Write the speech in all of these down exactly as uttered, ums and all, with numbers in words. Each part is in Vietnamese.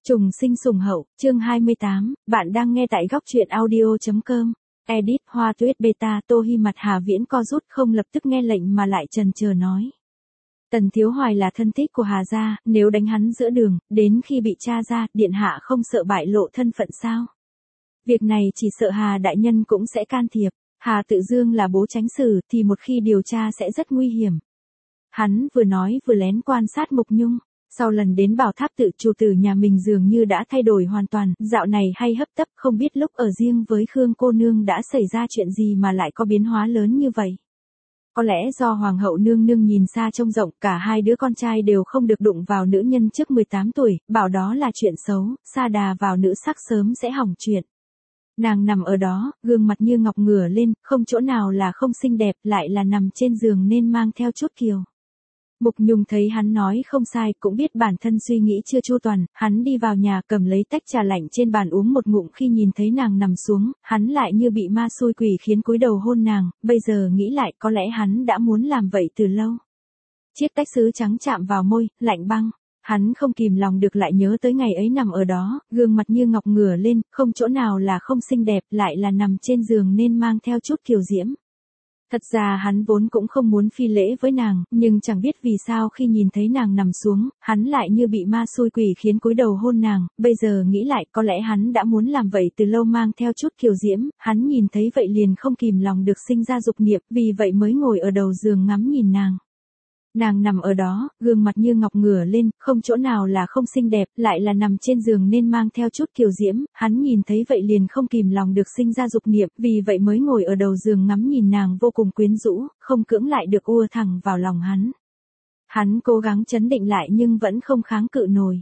Trùng sinh sùng hậu, chương hai mươi tám, bạn đang nghe tại góc truyện audio.com. Edit Hoa Tuyết Beta. Tô Hi mặt Hà Viễn co rút, không lập tức nghe lệnh mà lại chần chờ nói. Tần Thiếu Hoài là thân thích của Hà gia, nếu đánh hắn giữa đường, đến khi bị tra ra, điện hạ không sợ bại lộ thân phận sao? Việc này chỉ sợ Hà đại nhân cũng sẽ can thiệp. Hà Tự Dương là bố Chánh Sử, thì một khi điều tra sẽ rất nguy hiểm. Hắn vừa nói vừa lén quan sát Mục Nhung. Sau lần đến Bảo Tháp tự, chủ tử nhà mình dường như đã thay đổi hoàn toàn, dạo này hay hấp tấp, không biết lúc ở riêng với Khương cô nương đã xảy ra chuyện gì mà lại có biến hóa lớn như vậy. Có lẽ do Hoàng hậu nương nương nhìn xa trông rộng, cả hai đứa con trai đều không được đụng vào nữ nhân trước mười tám tuổi, bảo đó là chuyện xấu, sa đà vào nữ sắc sớm sẽ hỏng chuyện. Nàng nằm ở đó, gương mặt như ngọc ngửa lên, không chỗ nào là không xinh đẹp, lại là nằm trên giường nên mang theo chút kiều. Mục Nhung thấy hắn nói không sai, cũng biết bản thân suy nghĩ chưa chu toàn, hắn đi vào nhà cầm lấy tách trà lạnh trên bàn uống một ngụm. Khi nhìn thấy nàng nằm xuống, hắn lại như bị ma xui quỷ khiến cúi đầu hôn nàng, bây giờ nghĩ lại có lẽ hắn đã muốn làm vậy từ lâu. Chiếc tách sứ trắng chạm vào môi, lạnh băng, hắn không kìm lòng được lại nhớ tới ngày ấy nằm ở đó, gương mặt như ngọc ngửa lên, không chỗ nào là không xinh đẹp, lại là nằm trên giường nên mang theo chút kiều diễm. Thật ra hắn vốn cũng không muốn phi lễ với nàng, nhưng chẳng biết vì sao khi nhìn thấy nàng nằm xuống, hắn lại như bị ma xui quỷ khiến cúi đầu hôn nàng, bây giờ nghĩ lại có lẽ hắn đã muốn làm vậy từ lâu, mang theo chút kiều diễm, hắn nhìn thấy vậy liền không kìm lòng được sinh ra dục niệm, vì vậy mới ngồi ở đầu giường ngắm nhìn nàng. Nàng nằm ở đó, gương mặt như ngọc ngửa lên, không chỗ nào là không xinh đẹp, lại là nằm trên giường nên mang theo chút kiều diễm, hắn nhìn thấy vậy liền không kìm lòng được sinh ra dục niệm, vì vậy mới ngồi ở đầu giường ngắm nhìn nàng vô cùng quyến rũ, không cưỡng lại được ùa thẳng vào lòng hắn. Hắn cố gắng trấn định lại nhưng vẫn không kháng cự nổi.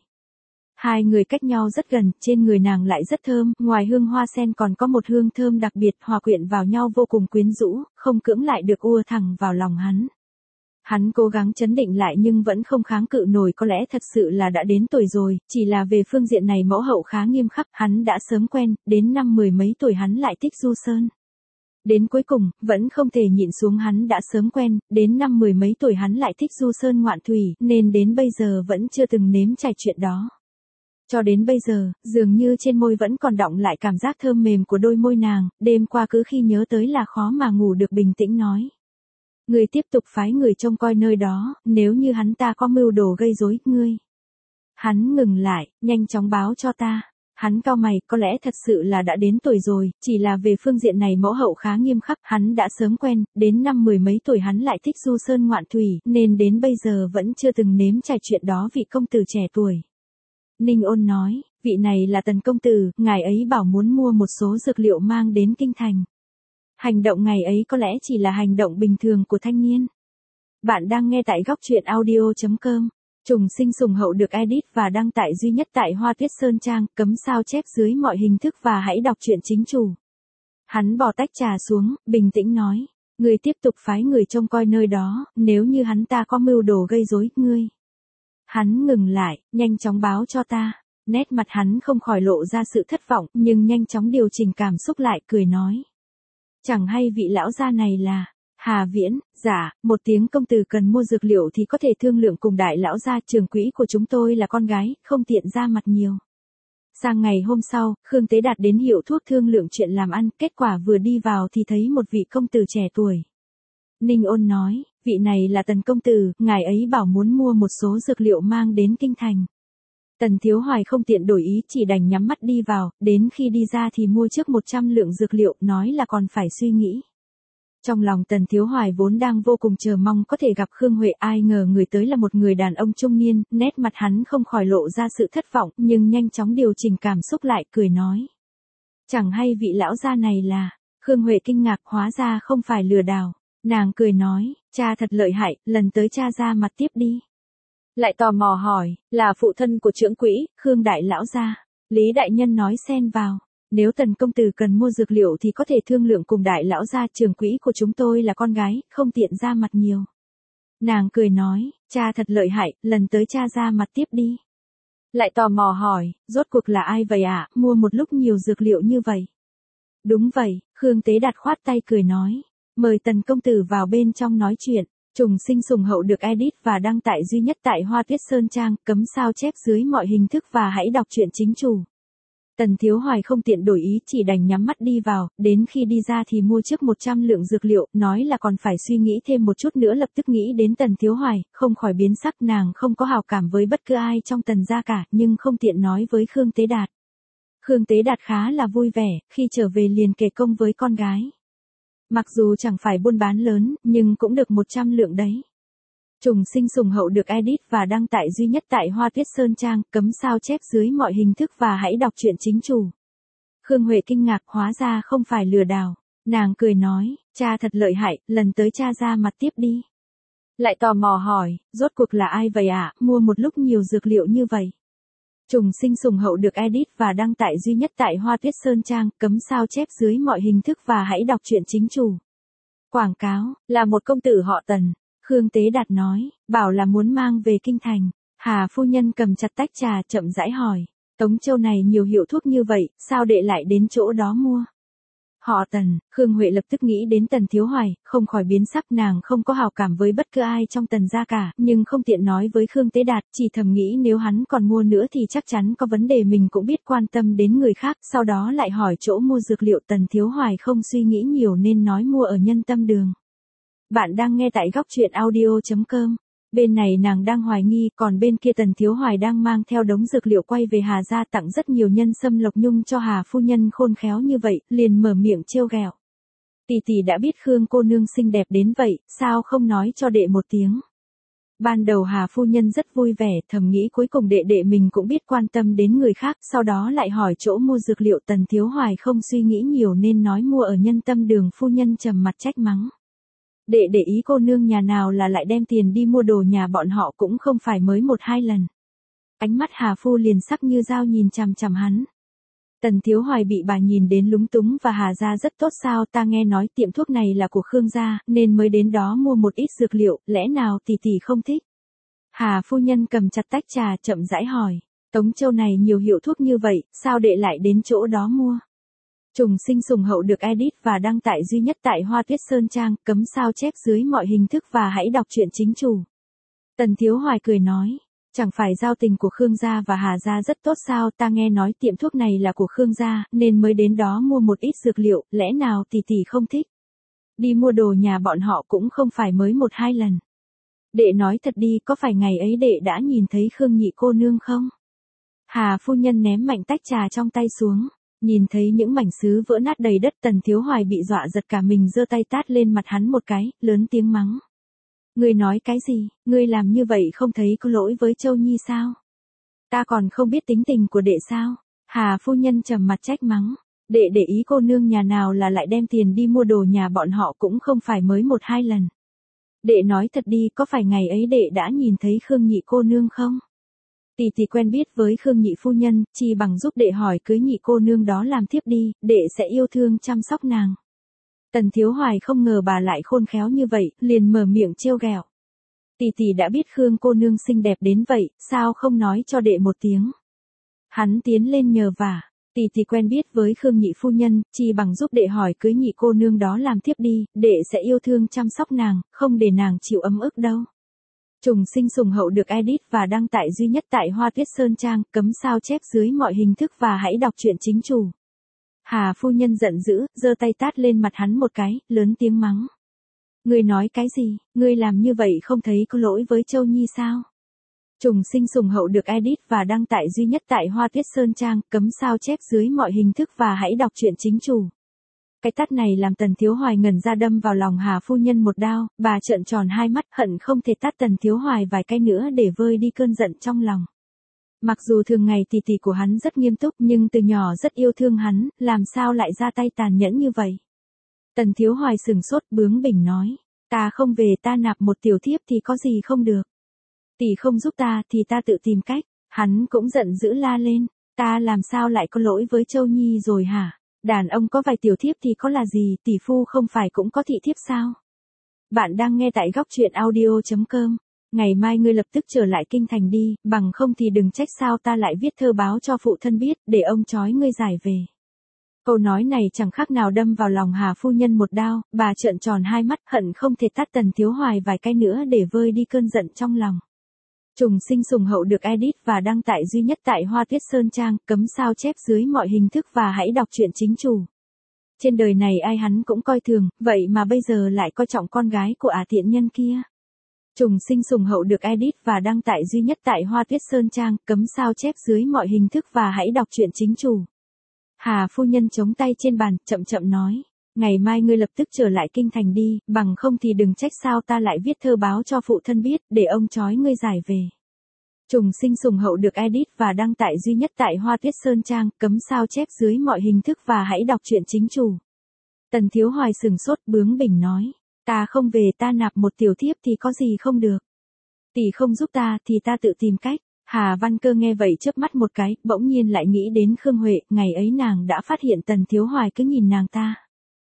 Hai người cách nhau rất gần, trên người nàng lại rất thơm, ngoài hương hoa sen còn có một hương thơm đặc biệt hòa quyện vào nhau vô cùng quyến rũ, không cưỡng lại được ùa thẳng vào lòng hắn. Hắn cố gắng trấn định lại nhưng vẫn không kháng cự nổi, có lẽ thật sự là đã đến tuổi rồi, chỉ là về phương diện này mẫu hậu khá nghiêm khắc, hắn đã sớm quen, đến năm mười mấy tuổi hắn lại thích du sơn. Đến cuối cùng, vẫn không thể nhịn xuống, hắn đã sớm quen, đến năm mười mấy tuổi hắn lại thích du sơn ngoạn thủy, nên đến bây giờ vẫn chưa từng nếm trải chuyện đó. Cho đến bây giờ, dường như trên môi vẫn còn đọng lại cảm giác thơm mềm của đôi môi nàng, đêm qua cứ khi nhớ tới là khó mà ngủ được, bình tĩnh nói. Ngươi tiếp tục phái người trông coi nơi đó, nếu như hắn ta có mưu đồ gây rối, ngươi. Hắn ngừng lại, nhanh chóng báo cho ta. Hắn cau mày, có lẽ thật sự là đã đến tuổi rồi, chỉ là về phương diện này mẫu hậu khá nghiêm khắc, hắn đã sớm quen, đến năm mười mấy tuổi hắn lại thích du sơn ngoạn thủy, nên đến bây giờ vẫn chưa từng nếm trải chuyện đó. Vị công tử trẻ tuổi. Ninh Ôn nói, vị này là Tần công tử, ngài ấy bảo muốn mua một số dược liệu mang đến kinh thành. Hành động ngày ấy có lẽ chỉ là hành động bình thường của thanh niên. Bạn đang nghe tại góc truyện audio.com. Trùng sinh sùng hậu được edit và đăng tải duy nhất tại Hoa Tuyết Sơn Trang, cấm sao chép dưới mọi hình thức và hãy đọc truyện chính chủ. Hắn bỏ tách trà xuống, bình tĩnh nói, ngươi tiếp tục phái người trông coi nơi đó, nếu như hắn ta có mưu đồ gây rối, ngươi. Hắn ngừng lại, nhanh chóng báo cho ta. Nét mặt hắn không khỏi lộ ra sự thất vọng, nhưng nhanh chóng điều chỉnh cảm xúc lại, cười nói. Chẳng hay vị lão gia này là Hà Viễn. Dạ, một tiếng công tử cần mua dược liệu thì có thể thương lượng cùng đại lão gia, trưởng quỹ của chúng tôi là con gái, không tiện ra mặt nhiều. Sang ngày hôm sau, Khương Tế Đạt đến hiệu thuốc thương lượng chuyện làm ăn, kết quả vừa đi vào thì thấy một vị công tử trẻ tuổi. Ninh Ôn nói, vị này là Tần công tử, ngài ấy bảo muốn mua một số dược liệu mang đến kinh thành. Tần Thiếu Hoài không tiện đổi ý, chỉ đành nhắm mắt đi vào, đến khi đi ra thì mua trước một trăm lượng dược liệu, nói là còn phải suy nghĩ. Trong lòng Tần Thiếu Hoài vốn đang vô cùng chờ mong có thể gặp Khương Huệ, ai ngờ người tới là một người đàn ông trung niên, nét mặt hắn không khỏi lộ ra sự thất vọng, nhưng nhanh chóng điều chỉnh cảm xúc lại, cười nói. Chẳng hay vị lão gia này là. Khương Huệ kinh ngạc, hóa ra không phải lừa đảo. Nàng cười nói, cha thật lợi hại, lần tới cha ra mặt tiếp đi. Lại tò mò hỏi, là phụ thân của trưởng quỹ, Khương đại lão gia. Lý đại nhân nói xen vào, nếu Tần công tử cần mua dược liệu thì có thể thương lượng cùng đại lão gia, trưởng quỹ của chúng tôi là con gái, không tiện ra mặt nhiều. Nàng cười nói, cha thật lợi hại, lần tới cha ra mặt tiếp đi. Lại tò mò hỏi, rốt cuộc là ai vậy ạ, à? Mua một lúc nhiều dược liệu như vậy. Đúng vậy, Khương Tế Đạt khoát tay cười nói, mời Tần công tử vào bên trong nói chuyện. Trùng sinh sùng hậu được edit và đăng tải duy nhất tại Hoa Tuyết Sơn Trang, cấm sao chép dưới mọi hình thức và hãy đọc truyện chính chủ. Tần Thiếu Hoài không tiện đổi ý, chỉ đành nhắm mắt đi vào, đến khi đi ra thì mua trước một trăm lượng dược liệu, nói là còn phải suy nghĩ thêm một chút nữa, lập tức nghĩ đến Tần Thiếu Hoài, không khỏi biến sắc. Nàng không có hào cảm với bất cứ ai trong Tần gia cả, nhưng không tiện nói với Khương Tế Đạt. Khương Tế Đạt khá là vui vẻ, khi trở về liền kể công với con gái. Mặc dù chẳng phải buôn bán lớn, nhưng cũng được một trăm lượng đấy. Trùng sinh sùng hậu được edit và đăng tải duy nhất tại Hoa Tuyết Sơn Trang, cấm sao chép dưới mọi hình thức và hãy đọc truyện chính chủ. Khương Huệ kinh ngạc, hóa ra không phải lừa đảo. Nàng cười nói, cha thật lợi hại, lần tới cha ra mặt tiếp đi. Lại tò mò hỏi, rốt cuộc là ai vậy ạ, à? Mua một lúc nhiều dược liệu như vậy. Trùng sinh sùng hậu được edit và đăng tải duy nhất tại Hoa Tuyết Sơn Trang, cấm sao chép dưới mọi hình thức và hãy đọc truyện chính chủ. Quảng cáo, là một công tử họ Tần. Khương Tế Đạt nói, bảo là muốn mang về kinh thành. Hà phu nhân cầm chặt tách trà chậm rãi hỏi, Tống Châu này nhiều hiệu thuốc như vậy, sao đệ lại đến chỗ đó mua? Họ Tần, Khương Huệ lập tức nghĩ đến Tần Thiếu Hoài, không khỏi biến sắc. Nàng không có hào cảm với bất cứ ai trong Tần gia cả, nhưng không tiện nói với Khương Tế Đạt, chỉ thầm nghĩ nếu hắn còn mua nữa thì chắc chắn có vấn đề, mình cũng biết quan tâm đến người khác. Sau đó lại hỏi chỗ mua dược liệu. Tần Thiếu Hoài không suy nghĩ nhiều nên nói mua ở Nhân Tâm Đường. Bạn đang nghe tại góc truyện audio chấm com. Bên này nàng đang hoài nghi, còn bên kia Tần Thiếu Hoài đang mang theo đống dược liệu quay về Hà gia, tặng rất nhiều nhân sâm lộc nhung cho Hà phu nhân khôn khéo như vậy, liền mở miệng trêu ghẹo. Tỷ tỷ đã biết Khương cô nương xinh đẹp đến vậy, sao không nói cho đệ một tiếng? Ban đầu Hà phu nhân rất vui vẻ, thầm nghĩ cuối cùng đệ đệ mình cũng biết quan tâm đến người khác, sau đó lại hỏi chỗ mua dược liệu. Tần Thiếu Hoài không suy nghĩ nhiều nên nói mua ở Nhân Tâm Đường. Phu nhân trầm mặt trách mắng. Đệ để ý cô nương nhà nào là lại đem tiền đi mua đồ nhà bọn họ, cũng không phải mới một hai lần. Ánh mắt Hà phu liền sắc như dao nhìn chằm chằm hắn. Tần Thiếu Hoài bị bà nhìn đến lúng túng, và Hà gia rất tốt sao, ta nghe nói tiệm thuốc này là của Khương gia, nên mới đến đó mua một ít dược liệu, lẽ nào tỷ tỷ không thích? Hà phu nhân cầm chặt tách trà chậm rãi hỏi, Tống Châu này nhiều hiệu thuốc như vậy, sao đệ lại đến chỗ đó mua? Trùng sinh sùng hậu được edit và đăng tải duy nhất tại Hoa Tuyết Sơn Trang, cấm sao chép dưới mọi hình thức và hãy đọc truyện chính chủ. Tần Thiếu Hoài cười nói, chẳng phải giao tình của Khương gia và Hà gia rất tốt sao, ta nghe nói tiệm thuốc này là của Khương gia, nên mới đến đó mua một ít dược liệu, lẽ nào tỷ tỷ không thích? Đi mua đồ nhà bọn họ cũng không phải mới một hai lần. Đệ nói thật đi, có phải ngày ấy đệ đã nhìn thấy Khương nhị cô nương không? Hà phu nhân ném mạnh tách trà trong tay xuống. Nhìn thấy những mảnh sứ vỡ nát đầy đất, Tần Thiếu Hoài bị dọa giật cả mình, giơ tay tát lên mặt hắn một cái, lớn tiếng mắng. Ngươi nói cái gì, ngươi làm như vậy không thấy có lỗi với Châu Nhi sao? Ta còn không biết tính tình của đệ sao? Hà phu nhân trầm mặt trách mắng. Đệ để ý cô nương nhà nào là lại đem tiền đi mua đồ nhà bọn họ, cũng không phải mới một hai lần. Đệ nói thật đi, có phải ngày ấy đệ đã nhìn thấy Khương nhị cô nương không? Tỷ tỷ quen biết với Khương nhị phu nhân, chi bằng giúp đệ hỏi cưới nhị cô nương đó làm thiếp đi, đệ sẽ yêu thương chăm sóc nàng. Tần Thiếu Hoài không ngờ bà lại khôn khéo như vậy, liền mở miệng trêu ghẹo. Tỷ tỷ đã biết Khương cô nương xinh đẹp đến vậy, sao không nói cho đệ một tiếng? Hắn tiến lên nhờ vả, tỷ tỷ quen biết với Khương nhị phu nhân, chi bằng giúp đệ hỏi cưới nhị cô nương đó làm thiếp đi, đệ sẽ yêu thương chăm sóc nàng, không để nàng chịu ấm ức đâu. Trùng sinh sùng hậu được edit và đăng tải duy nhất tại Hoa Tuyết Sơn Trang, cấm sao chép dưới mọi hình thức và hãy đọc truyện chính chủ. Hà phu nhân giận dữ, giơ tay tát lên mặt hắn một cái, lớn tiếng mắng. Ngươi nói cái gì, ngươi làm như vậy không thấy có lỗi với Châu Nhi sao? Trùng sinh sùng hậu được edit và đăng tải duy nhất tại Hoa Tuyết Sơn Trang, cấm sao chép dưới mọi hình thức và hãy đọc truyện chính chủ. Cái tát này làm Tần Thiếu Hoài ngẩn ra, đâm vào lòng Hà phu nhân một đao, bà trợn tròn hai mắt, hận không thể tát Tần Thiếu Hoài vài cái nữa để vơi đi cơn giận trong lòng. Mặc dù thường ngày tỷ tỷ của hắn rất nghiêm túc, nhưng từ nhỏ rất yêu thương hắn, làm sao lại ra tay tàn nhẫn như vậy? Tần Thiếu Hoài sừng sốt, bướng bỉnh nói, ta không về, ta nạp một tiểu thiếp thì có gì không được. Tỷ không giúp ta thì ta tự tìm cách. Hắn cũng giận dữ la lên, ta làm sao lại có lỗi với Châu Nhi rồi hả? Đàn ông có vài tiểu thiếp thì có là gì, tỷ phu không phải cũng có thị thiếp sao? Bạn đang nghe tại góc truyện audio chấm com. Ngày mai ngươi lập tức trở lại kinh thành đi, bằng không thì đừng trách sao ta lại viết thơ báo cho phụ thân biết, để ông trói ngươi giải về. Câu nói này chẳng khác nào đâm vào lòng Hà phu nhân một đao, bà trợn tròn hai mắt hận không thể tát Tần Thiếu Hoài vài cái nữa để vơi đi cơn giận trong lòng. Trùng Sinh Sùng Hậu được edit và đăng tải duy nhất tại Hoa Tuyết Sơn Trang, cấm sao chép dưới mọi hình thức và hãy đọc truyện chính chủ. Trên đời này ai hắn cũng coi thường, vậy mà bây giờ lại coi trọng con gái của ả tiện nhân kia. Trùng Sinh Sùng Hậu được edit và đăng tải duy nhất tại Hoa Tuyết Sơn Trang, cấm sao chép dưới mọi hình thức và hãy đọc truyện chính chủ. Hà phu nhân chống tay trên bàn, chậm chậm nói, ngày mai ngươi lập tức trở lại kinh thành đi, bằng không thì đừng trách sao ta lại viết thơ báo cho phụ thân biết, để ông trói ngươi giải về. Trùng Sinh Sùng Hậu được edit và đăng tải duy nhất tại Hoa Tuyết Sơn Trang, cấm sao chép dưới mọi hình thức và hãy đọc truyện chính chủ. Tần Thiếu Hoài sừng sốt bướng bỉnh nói, ta không về ta nạp một tiểu thiếp thì có gì không được. Tỷ không giúp ta thì ta tự tìm cách. Hà Văn Cơ nghe vậy chớp mắt một cái, bỗng nhiên lại nghĩ đến Khương Huệ, ngày ấy nàng đã phát hiện Tần Thiếu Hoài cứ nhìn nàng ta.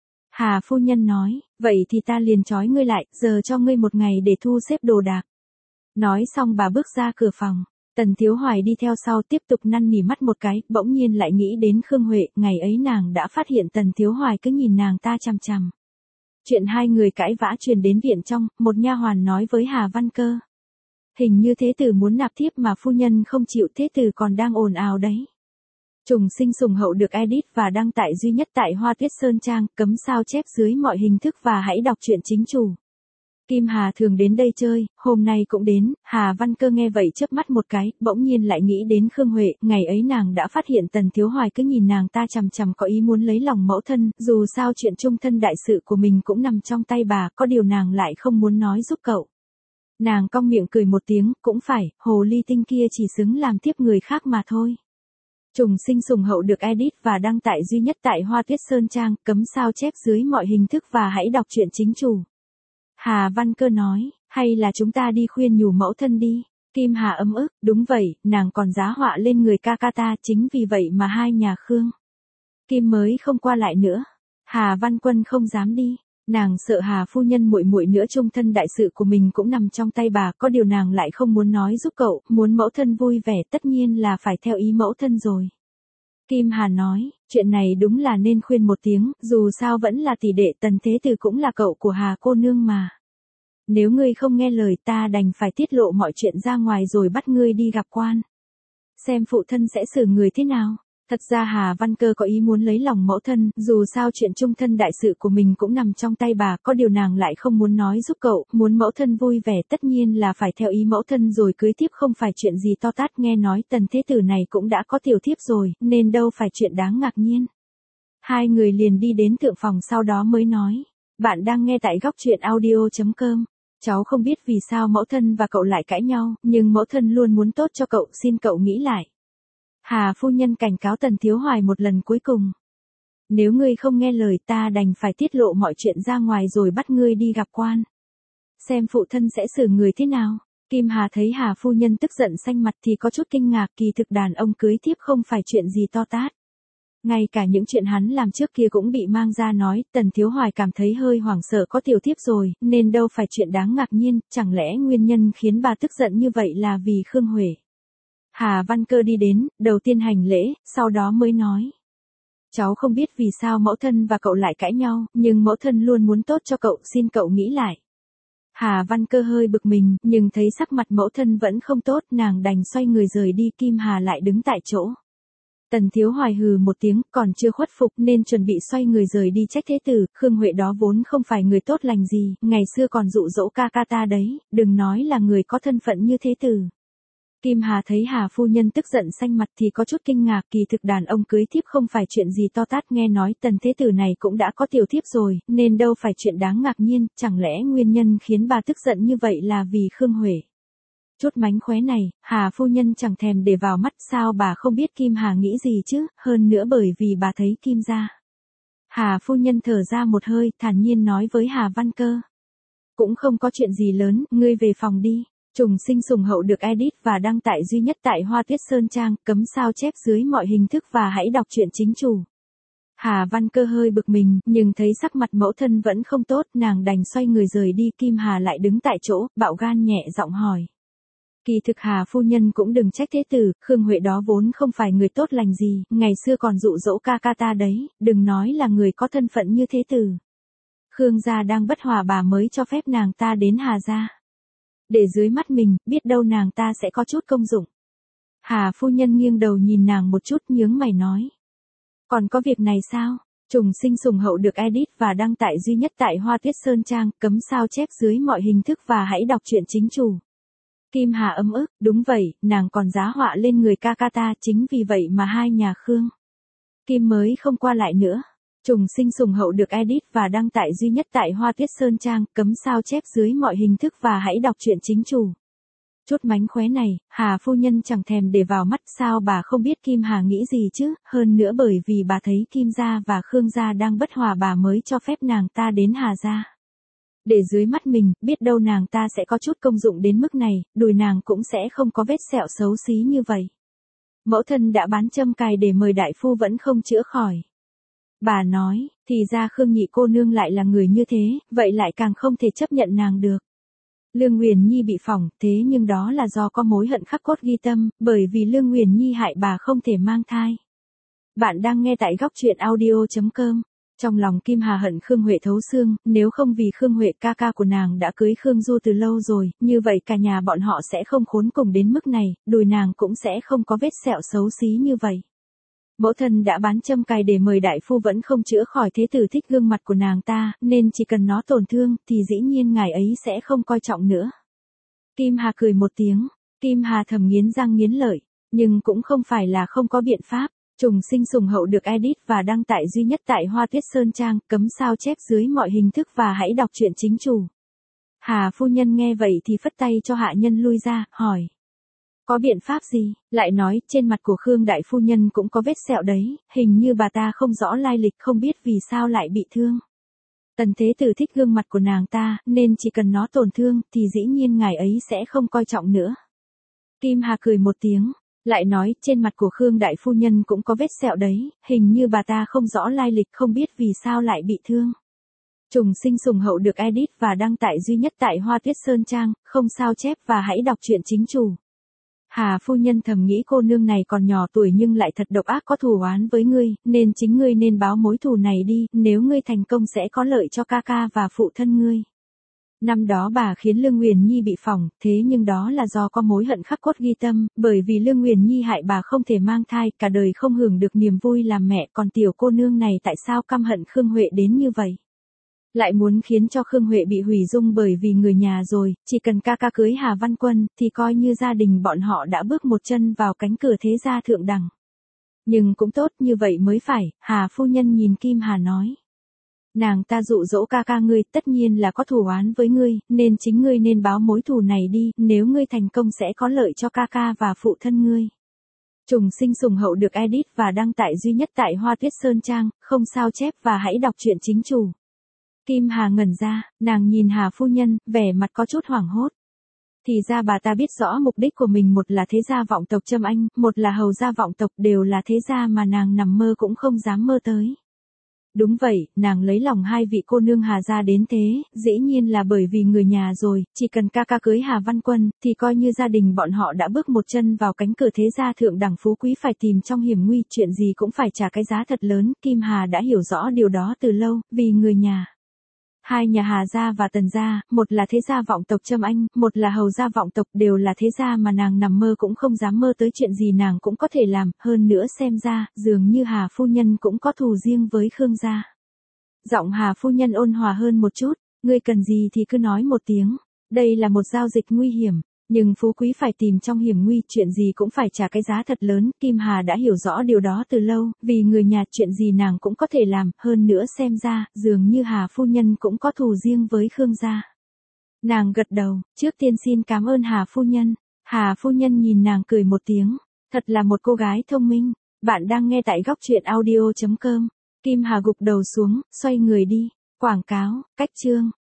Hà phu nhân nói, vậy thì ta liền trói ngươi lại, giờ cho ngươi một ngày để thu xếp đồ đạc. Nói xong bà bước ra cửa phòng, Tần Thiếu Hoài đi theo sau tiếp tục năn nỉ mắt một cái, bỗng nhiên lại nghĩ đến Khương Huệ, ngày ấy nàng đã phát hiện Tần Thiếu Hoài cứ nhìn nàng ta chằm chằm. Chuyện hai người cãi vã truyền đến viện trong, một nha hoàn nói với Hà Văn Cơ. Hình như thế tử muốn nạp thiếp mà phu nhân không chịu, thế tử còn đang ồn ào đấy. Trùng Sinh Sùng Hậu được edit và đăng tải duy nhất tại Hoa Tuyết Sơn Trang, cấm sao chép dưới mọi hình thức và hãy đọc truyện chính chủ. Kim Hà thường đến đây chơi, hôm nay cũng đến. Hà Văn Cơ nghe vậy chớp mắt một cái, bỗng nhiên lại nghĩ đến Khương Huệ, ngày ấy nàng đã phát hiện Tần Thiếu Hoài cứ nhìn nàng ta chằm chằm có ý muốn lấy lòng mẫu thân, dù sao chuyện chung thân đại sự của mình cũng nằm trong tay bà, có điều nàng lại không muốn nói giúp cậu. Nàng cong miệng cười một tiếng, cũng phải, hồ ly tinh kia chỉ xứng làm tiếp người khác mà thôi. Trùng Sinh Sùng Hậu được edit và đăng tải duy nhất tại Hoa Tuyết Sơn Trang, cấm sao chép dưới mọi hình thức và hãy đọc truyện chính chủ. Hà Văn Cơ nói, hay là chúng ta đi khuyên nhủ mẫu thân đi. Kim Hà ấm ức, đúng vậy, nàng còn giá họa lên người ca ca ta, chính vì vậy mà hai nhà Khương Kim mới không qua lại nữa. Hà Văn Quân không dám đi. Nàng sợ Hà phu nhân muội muội nữa chung thân đại sự của mình cũng nằm trong tay bà, có điều nàng lại không muốn nói giúp cậu, muốn mẫu thân vui vẻ tất nhiên là phải theo ý mẫu thân rồi. Kim Hà nói, chuyện này đúng là nên khuyên một tiếng, dù sao vẫn là tỷ đệ Tần Thế Tử cũng là cậu của Hà cô nương mà. Nếu ngươi không nghe lời ta đành phải tiết lộ mọi chuyện ra ngoài rồi bắt ngươi đi gặp quan. Xem phụ thân sẽ xử người thế nào. Thật ra Hà Văn Cơ có ý muốn lấy lòng mẫu thân, dù sao chuyện chung thân đại sự của mình cũng nằm trong tay bà, có điều nàng lại không muốn nói giúp cậu, muốn mẫu thân vui vẻ tất nhiên là phải theo ý mẫu thân rồi cưới tiếp, không phải chuyện gì to tát. Nghe nói Tần Thế Tử này cũng đã có tiểu thiếp rồi, nên đâu phải chuyện đáng ngạc nhiên. Hai người liền đi đến thượng phòng sau đó mới nói, bạn đang nghe tại góc truyện audio chấm com. Cháu không biết vì sao mẫu thân và cậu lại cãi nhau, nhưng mẫu thân luôn muốn tốt cho cậu, xin cậu nghĩ lại. Hà phu nhân cảnh cáo Tần Thiếu Hoài một lần cuối cùng. Nếu ngươi không nghe lời ta đành phải tiết lộ mọi chuyện ra ngoài rồi bắt ngươi đi gặp quan. Xem phụ thân sẽ xử người thế nào. Kim Hà thấy Hà phu nhân tức giận xanh mặt thì có chút kinh ngạc, kỳ thực đàn ông cưới tiếp không phải chuyện gì to tát. Ngay cả những chuyện hắn làm trước kia cũng bị mang ra nói, Tần Thiếu Hoài cảm thấy hơi hoảng sợ có tiểu thiếp rồi, nên đâu phải chuyện đáng ngạc nhiên, chẳng lẽ nguyên nhân khiến bà tức giận như vậy là vì Khương Huệ. Hà Văn Cơ đi đến, đầu tiên hành lễ, sau đó mới nói. Cháu không biết vì sao mẫu thân và cậu lại cãi nhau, nhưng mẫu thân luôn muốn tốt cho cậu, xin cậu nghĩ lại. Hà Văn Cơ hơi bực mình, nhưng thấy sắc mặt mẫu thân vẫn không tốt, nàng đành xoay người rời đi. Kim Hà lại đứng tại chỗ. Tần Thiếu Hoài hừ một tiếng, còn chưa khuất phục nên chuẩn bị xoay người rời đi trách thế tử, Khương Huệ đó vốn không phải người tốt lành gì, ngày xưa còn dụ dỗ ca ca ta đấy, đừng nói là người có thân phận như thế tử. Kim Hà thấy Hà phu nhân tức giận xanh mặt thì có chút kinh ngạc, kỳ thực đàn ông cưới thiếp không phải chuyện gì to tát, nghe nói Tần Thế Tử này cũng đã có tiểu thiếp rồi, nên đâu phải chuyện đáng ngạc nhiên, chẳng lẽ nguyên nhân khiến bà tức giận như vậy là vì Khương Huệ. Chút mánh khóe này, Hà phu nhân chẳng thèm để vào mắt, sao bà không biết Kim Hà nghĩ gì chứ, hơn nữa bởi vì bà thấy Kim gia. Hà phu nhân thở ra một hơi, thản nhiên nói với Hà Văn Cơ. Cũng không có chuyện gì lớn, ngươi về phòng đi. Trùng Sinh Sùng Hậu được edit và đăng tải duy nhất tại Hoa Tuyết Sơn Trang, cấm sao chép dưới mọi hình thức và hãy đọc truyện chính chủ. Hà Văn Cơ hơi bực mình, nhưng thấy sắc mặt mẫu thân vẫn không tốt, nàng đành xoay người rời đi. Kim Hà lại đứng tại chỗ, bạo gan nhẹ giọng hỏi. Kỳ thực Hà phu nhân cũng đừng trách thế tử, Khương Huệ đó vốn không phải người tốt lành gì, ngày xưa còn dụ dỗ ca ca ta đấy, đừng nói là người có thân phận như thế tử. Khương gia đang bất hòa bà mới cho phép nàng ta đến Hà gia. Để dưới mắt mình, biết đâu nàng ta sẽ có chút công dụng. Hà phu nhân nghiêng đầu nhìn nàng một chút nhướng mày nói. Còn có việc này sao? Trùng sinh sùng hậu được edit và đăng tải duy nhất tại Hoa Tuyết Sơn Trang, cấm sao chép dưới mọi hình thức và hãy đọc truyện chính chủ. Kim Hà ấm ức, đúng vậy, nàng còn giá họa lên người ca ca ta, chính vì vậy mà hai nhà Khương Kim mới không qua lại nữa. Trùng sinh sùng hậu được edit và đăng tải duy nhất tại Hoa Tuyết Sơn Trang, cấm sao chép dưới mọi hình thức và hãy đọc truyện chính chủ. Chút mánh khóe này, Hà phu nhân chẳng thèm để vào mắt, sao bà không biết Kim Hà nghĩ gì chứ, hơn nữa bởi vì bà thấy Kim gia và Khương gia đang bất hòa bà mới cho phép nàng ta đến Hà gia. Để dưới mắt mình, biết đâu nàng ta sẽ có chút công dụng đến mức này, đùi nàng cũng sẽ không có vết sẹo xấu xí như vậy. Mẫu thân đã bán châm cài để mời đại phu vẫn không chữa khỏi. Bà nói, thì ra Khương nhị cô nương lại là người như thế, vậy lại càng không thể chấp nhận nàng được. Lương Nguyền Nhi bị phỏng, thế nhưng đó là do có mối hận khắc cốt ghi tâm, bởi vì Lương Nguyền Nhi hại bà không thể mang thai. Bạn đang nghe tại góc truyện audio chấm com. Trong lòng Kim Hà hận Khương Huệ thấu xương, nếu không vì Khương Huệ ca ca của nàng đã cưới Khương Du từ lâu rồi, như vậy cả nhà bọn họ sẽ không khốn cùng đến mức này, đùi nàng cũng sẽ không có vết sẹo xấu xí như vậy. Mẫu thân đã bán châm cài để mời đại phu vẫn không chữa khỏi, thế tử thích gương mặt của nàng ta, nên chỉ cần nó tổn thương, thì dĩ nhiên ngài ấy sẽ không coi trọng nữa. Kim Hà cười một tiếng, Kim Hà thầm nghiến răng nghiến lợi, nhưng cũng không phải là không có biện pháp. Trùng sinh sùng hậu được edit và đăng tải duy nhất tại Hoa Tuyết Sơn Trang, cấm sao chép dưới mọi hình thức và hãy đọc truyện chính chủ. Hà phu nhân nghe vậy thì phất tay cho hạ nhân lui ra, hỏi. Có biện pháp gì? Lại nói, trên mặt của Khương đại phu nhân cũng có vết sẹo đấy, hình như bà ta không rõ lai lịch, không biết vì sao lại bị thương. Tần thế tử thích gương mặt của nàng ta, nên chỉ cần nó tổn thương, thì dĩ nhiên ngài ấy sẽ không coi trọng nữa. Kim Hà cười một tiếng. Lại nói, trên mặt của Khương đại phu nhân cũng có vết sẹo đấy, hình như bà ta không rõ lai lịch, không biết vì sao lại bị thương. Trùng sinh sùng hậu được edit và đăng tải duy nhất tại Hoa Tuyết Sơn Trang, không sao chép và hãy đọc truyện chính chủ. Hà phu nhân thầm nghĩ cô nương này còn nhỏ tuổi nhưng lại thật độc ác, có thù oán với ngươi, nên chính ngươi nên báo mối thù này đi, nếu ngươi thành công sẽ có lợi cho ca ca và phụ thân ngươi. Năm đó bà khiến Lương Nguyền Nhi bị phỏng, thế nhưng đó là do có mối hận khắc cốt ghi tâm, bởi vì Lương Nguyền Nhi hại bà không thể mang thai, cả đời không hưởng được niềm vui làm mẹ, còn tiểu cô nương này tại sao căm hận Khương Huệ đến như vậy? Lại muốn khiến cho Khương Huệ bị hủy dung bởi vì người nhà rồi, chỉ cần ca ca cưới Hà Văn Quân, thì coi như gia đình bọn họ đã bước một chân vào cánh cửa thế gia thượng đẳng. Nhưng cũng tốt như vậy mới phải, Hà phu nhân nhìn Kim Hà nói. Nàng ta dụ dỗ ca ca ngươi, tất nhiên là có thù oán với ngươi, nên chính ngươi nên báo mối thù này đi, nếu ngươi thành công sẽ có lợi cho ca ca và phụ thân ngươi. Trùng sinh sùng hậu được edit và đăng tải duy nhất tại Hoa Tuyết Sơn Trang, không sao chép và hãy đọc truyện chính chủ. Kim Hà ngẩn ra, nàng nhìn Hà phu nhân, vẻ mặt có chút hoảng hốt. Thì ra bà ta biết rõ mục đích của mình, một là thế gia vọng tộc Trâm Anh, một là hầu gia vọng tộc, đều là thế gia mà nàng nằm mơ cũng không dám mơ tới. Đúng vậy, nàng lấy lòng hai vị cô nương Hà gia đến thế, dĩ nhiên là bởi vì người nhà rồi, chỉ cần ca ca cưới Hà Văn Quân, thì coi như gia đình bọn họ đã bước một chân vào cánh cửa thế gia thượng đẳng phú quý, phải tìm trong hiểm nguy, chuyện gì cũng phải trả cái giá thật lớn, Kim Hà đã hiểu rõ điều đó từ lâu, vì người nhà. Hai nhà Hà gia và Tần gia, một là thế gia vọng tộc Trâm Anh, một là hầu gia vọng tộc, đều là thế gia mà nàng nằm mơ cũng không dám mơ tới, chuyện gì nàng cũng có thể làm, hơn nữa xem ra, dường như Hà phu nhân cũng có thù riêng với Khương gia. Giọng Hà phu nhân ôn hòa hơn một chút, ngươi cần gì thì cứ nói một tiếng, đây là một giao dịch nguy hiểm. Nhưng phú quý phải tìm trong hiểm nguy, chuyện gì cũng phải trả cái giá thật lớn, Kim Hà đã hiểu rõ điều đó từ lâu, vì người nhà, chuyện gì nàng cũng có thể làm, hơn nữa xem ra, dường như Hà phu nhân cũng có thù riêng với Khương gia. Nàng gật đầu, trước tiên xin cảm ơn Hà phu nhân. Hà phu nhân nhìn nàng cười một tiếng, thật là một cô gái thông minh. Bạn đang nghe tại góc truyện audio chấm com. Kim Hà gục đầu xuống, xoay người đi. Quảng cáo, cách chương.